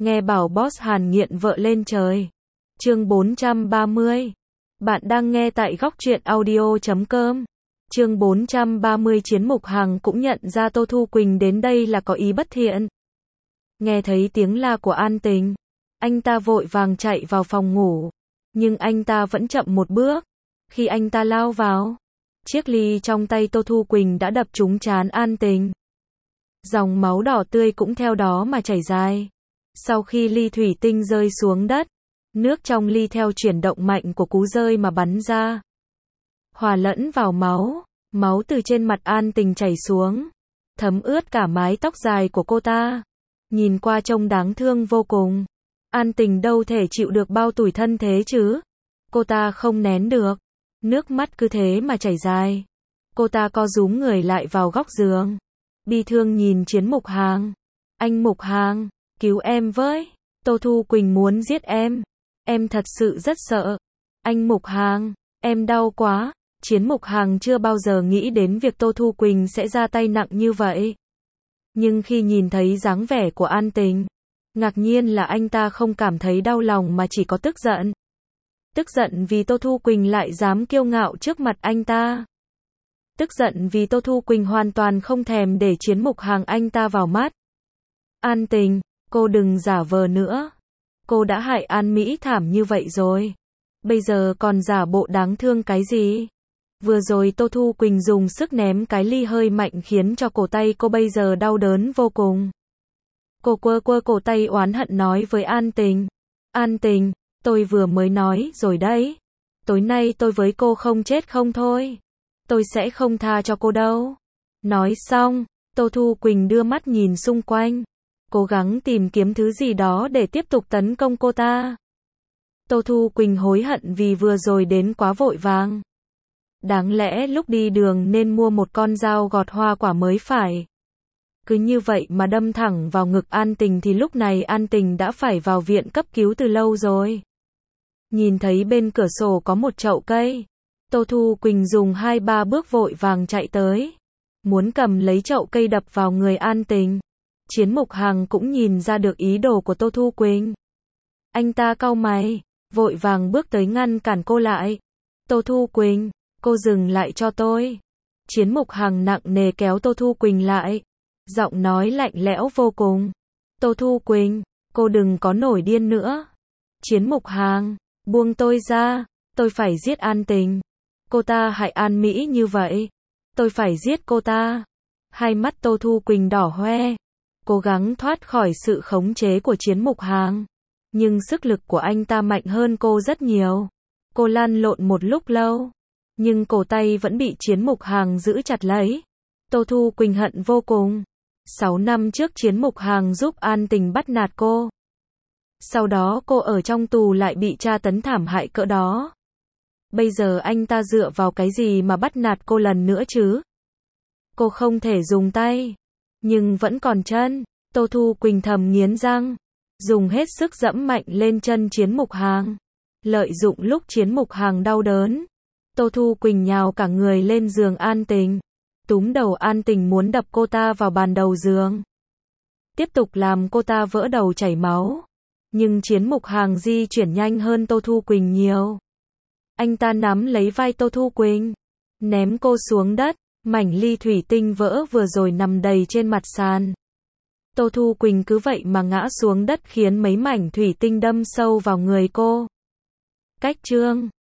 Nghe bảo boss Hàn nghiện vợ lên trời. Chương 430. Bạn đang nghe tại góc truyện audio.com. Chương 430. Chiến Mục Hằng cũng nhận ra Tô Thu Quỳnh đến đây là có ý bất thiện. Nghe thấy tiếng la của An Tình, anh ta vội vàng chạy vào phòng ngủ. Nhưng anh ta vẫn chậm một bước. Khi anh ta lao vào, chiếc ly trong tay Tô Thu Quỳnh đã đập trúng trán An Tình. Dòng máu đỏ tươi cũng theo đó mà chảy dài. Sau khi ly thủy tinh rơi xuống đất, nước trong ly theo chuyển động mạnh của cú rơi mà bắn ra, hòa lẫn vào máu. Máu từ trên mặt An Tình chảy xuống, thấm ướt cả mái tóc dài của cô ta. Nhìn qua trông đáng thương vô cùng. An Tình đâu thể chịu được bao tủi thân thế chứ. Cô ta không nén được, nước mắt cứ thế mà chảy dài. Cô ta co rúm người lại vào góc giường, bi thương nhìn Chiến Mục Hằng. Anh Mục Hằng, cứu em với. Tô Thu Quỳnh muốn giết em thật sự rất sợ. Anh Mục Hằng, em đau quá. Chiến Mục Hằng chưa bao giờ nghĩ đến việc Tô Thu Quỳnh sẽ ra tay nặng như vậy. Nhưng khi nhìn thấy dáng vẻ của An Tình, ngạc nhiên là anh ta không cảm thấy đau lòng mà chỉ có tức giận. Tức giận vì Tô Thu Quỳnh lại dám kiêu ngạo trước mặt anh ta. Tức giận vì Tô Thu Quỳnh hoàn toàn không thèm để Chiến Mục Hằng anh ta vào mắt. An Tình, cô đừng giả vờ nữa. Cô đã hại An Mỹ thảm như vậy rồi. Bây giờ còn giả bộ đáng thương cái gì? Vừa rồi Tô Thu Quỳnh dùng sức ném cái ly hơi mạnh khiến cho cổ tay cô bây giờ đau đớn vô cùng. Cô quơ cổ tay oán hận nói với An Tình. An Tình, tôi vừa mới nói rồi đấy. Tối nay tôi với cô không chết không thôi. Tôi sẽ không tha cho cô đâu. Nói xong, Tô Thu Quỳnh đưa mắt nhìn xung quanh, cố gắng tìm kiếm thứ gì đó để tiếp tục tấn công cô ta. Tô Thu Quỳnh hối hận vì vừa rồi đến quá vội vàng. Đáng lẽ lúc đi đường nên mua một con dao gọt hoa quả mới phải. Cứ như vậy mà đâm thẳng vào ngực An Tình thì lúc này An Tình đã phải vào viện cấp cứu từ lâu rồi. Nhìn thấy bên cửa sổ có một chậu cây, Tô Thu Quỳnh dùng 2-3 bước vội vàng chạy tới, muốn cầm lấy chậu cây đập vào người An Tình. Chiến Mục Hằng cũng nhìn ra được ý đồ của Tô Thu Quỳnh. Anh ta cau mày, vội vàng bước tới ngăn cản cô lại. Tô Thu Quỳnh, cô dừng lại cho tôi. Chiến Mục Hằng nặng nề kéo Tô Thu Quỳnh lại, giọng nói lạnh lẽo vô cùng. Tô Thu Quỳnh, cô đừng có nổi điên nữa. Chiến Mục Hằng, buông tôi ra, tôi phải giết An Tình. Cô ta hại An Mỹ như vậy, tôi phải giết cô ta. Hai mắt Tô Thu Quỳnh đỏ hoe, cố gắng thoát khỏi sự khống chế của Chiến Mục Hằng. Nhưng sức lực của anh ta mạnh hơn cô rất nhiều. Cô lăn lộn một lúc lâu, nhưng cổ tay vẫn bị Chiến Mục Hằng giữ chặt lấy. Tô Thu Quỳnh hận vô cùng. 6 năm trước Chiến Mục Hằng giúp An Tình bắt nạt cô. Sau đó cô ở trong tù lại bị tra tấn thảm hại cỡ đó. Bây giờ anh ta dựa vào cái gì mà bắt nạt cô lần nữa chứ? Cô không thể dùng tay, nhưng vẫn còn chân. Tô Thu Quỳnh thầm nghiến răng, dùng hết sức dẫm mạnh lên chân Chiến Mục Hằng. Lợi dụng lúc Chiến Mục Hằng đau đớn, Tô Thu Quỳnh nhào cả người lên giường An Tình, túm đầu An Tình muốn đập cô ta vào bàn đầu giường, tiếp tục làm cô ta vỡ đầu chảy máu. Nhưng Chiến Mục Hằng di chuyển nhanh hơn Tô Thu Quỳnh nhiều. Anh ta nắm lấy vai Tô Thu Quỳnh, ném cô xuống đất. Mảnh ly thủy tinh vỡ vừa rồi nằm đầy trên mặt sàn. Tô Thu Quỳnh cứ vậy mà ngã xuống đất khiến mấy mảnh thủy tinh đâm sâu vào người cô. Cách chương